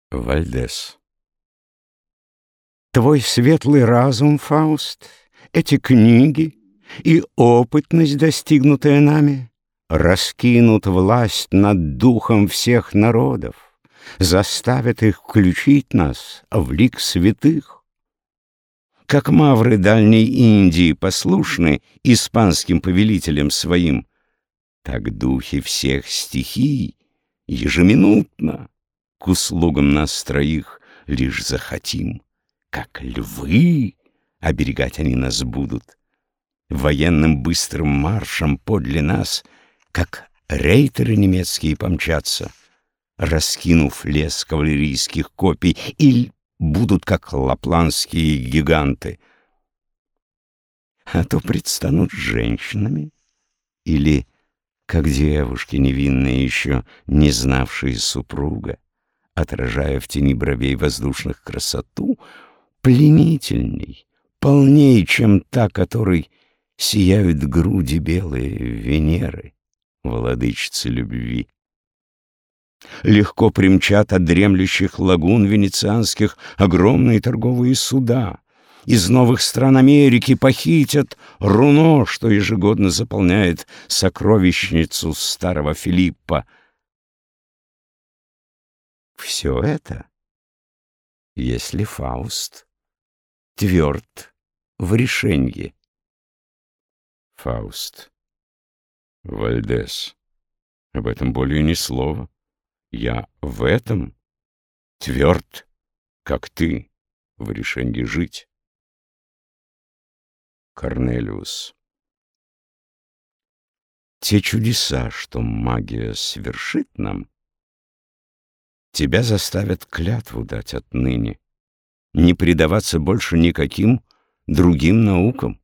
Вальдес. Твой светлый разум, Фауст, эти книги и опытность, достигнутая нами, раскинут власть над духом всех народов, заставят их включить нас в лик святых. Как мавры Дальней Индии послушны испанским повелителям своим, так духи всех стихий ежеминутно к услугам нас троих лишь захотим. Как львы оберегать они нас будут, военным быстрым маршем подле нас, как рейтеры немецкие помчатся, раскинув лес кавалерийских копий, или будут, как лапландские гиганты, а то предстанут женщинами, или, как девушки невинные еще, не знавшие супруга, отражая в тени бровей воздушных красоту, пленительней, полней, чем та, которой сияют груди белые Венеры, владычицы любви. Легко примчат от дремлющих лагун венецианских огромные торговые суда. Из новых стран Америки похитят руно, что ежегодно заполняет сокровищницу старого Филиппа. Все это, если Фауст тверд в решенье. Фауст. Вальдес. Об этом более ни слова. Я в этом тверд, как ты, в решенье жить. Корнелиус. Те чудеса, что магия свершит нам, тебя заставят клятву дать отныне, не предаваться больше никаким другим наукам.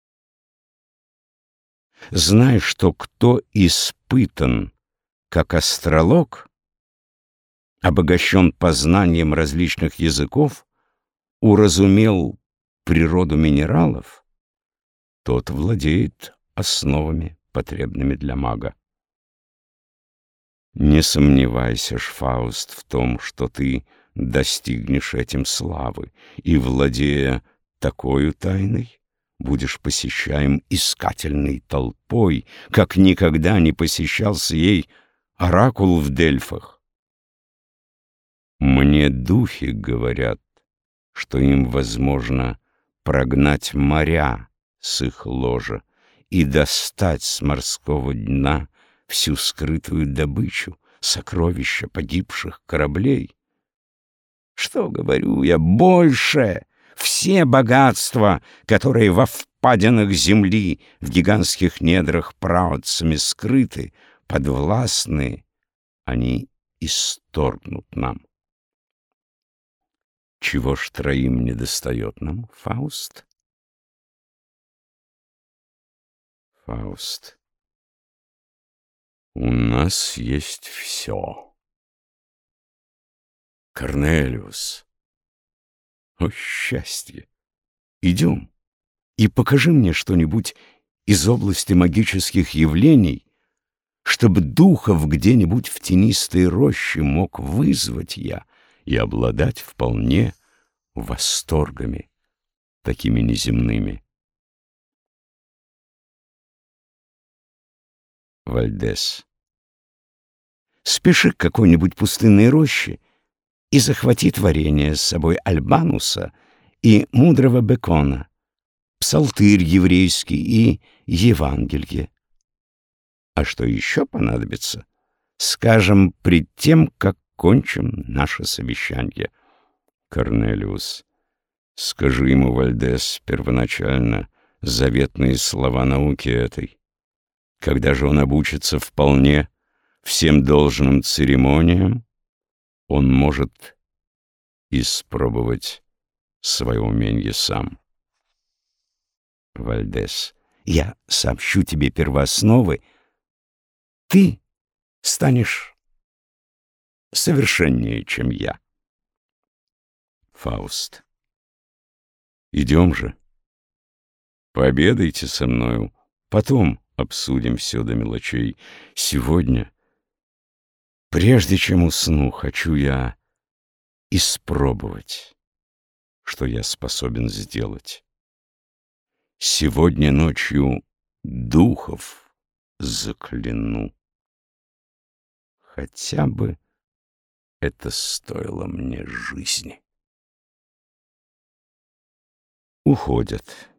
Знай, что кто испытан, как астролог, обогащен познанием различных языков, уразумел природу минералов, тот владеет основами, потребными для мага. Не сомневайся ж, Фауст, в том, что ты достигнешь этим славы, и, владея такою тайной, будешь посещаем искательной толпой, как никогда не посещался ей оракул в Дельфах. Мне духи говорят, что им возможно прогнать моря с их ложа и достать с морского дна всю скрытую добычу, сокровища погибших кораблей. Что говорю я, больше! Все богатства, которые во впадинах земли, в гигантских недрах праотцами скрыты, подвластны, они исторгнут нам. Чего ж троим недостает нам, Фауст? Фауст. У нас есть все. Корнелиус. О, счастье! Идем и покажи мне что-нибудь из области магических явлений, чтобы духов где-нибудь в тенистой роще мог вызвать я и обладать вполне восторгами, такими неземными. Вальдес. Спеши к какой-нибудь пустынной роще и захвати творение с собой Альбануса и мудрого Бекона, псалтырь еврейский и Евангелие. А что еще понадобится, скажем пред тем, как кончим наше совещание. Корнелиус. Скажи ему, Вальдес, первоначально заветные слова науки этой. Когда же он обучится вполне всем должным церемониям, он может испробовать свое умение сам. Вальдес. Я сообщу тебе первоосновы. Ты станешь совершеннее, чем я. Фауст. Идем же. Пообедайте со мною, потом обсудим все до мелочей. Сегодня, прежде чем усну, хочу я испробовать, что я способен сделать. Сегодня ночью духов закляну. Хотя бы это стоило мне жизни. Уходят.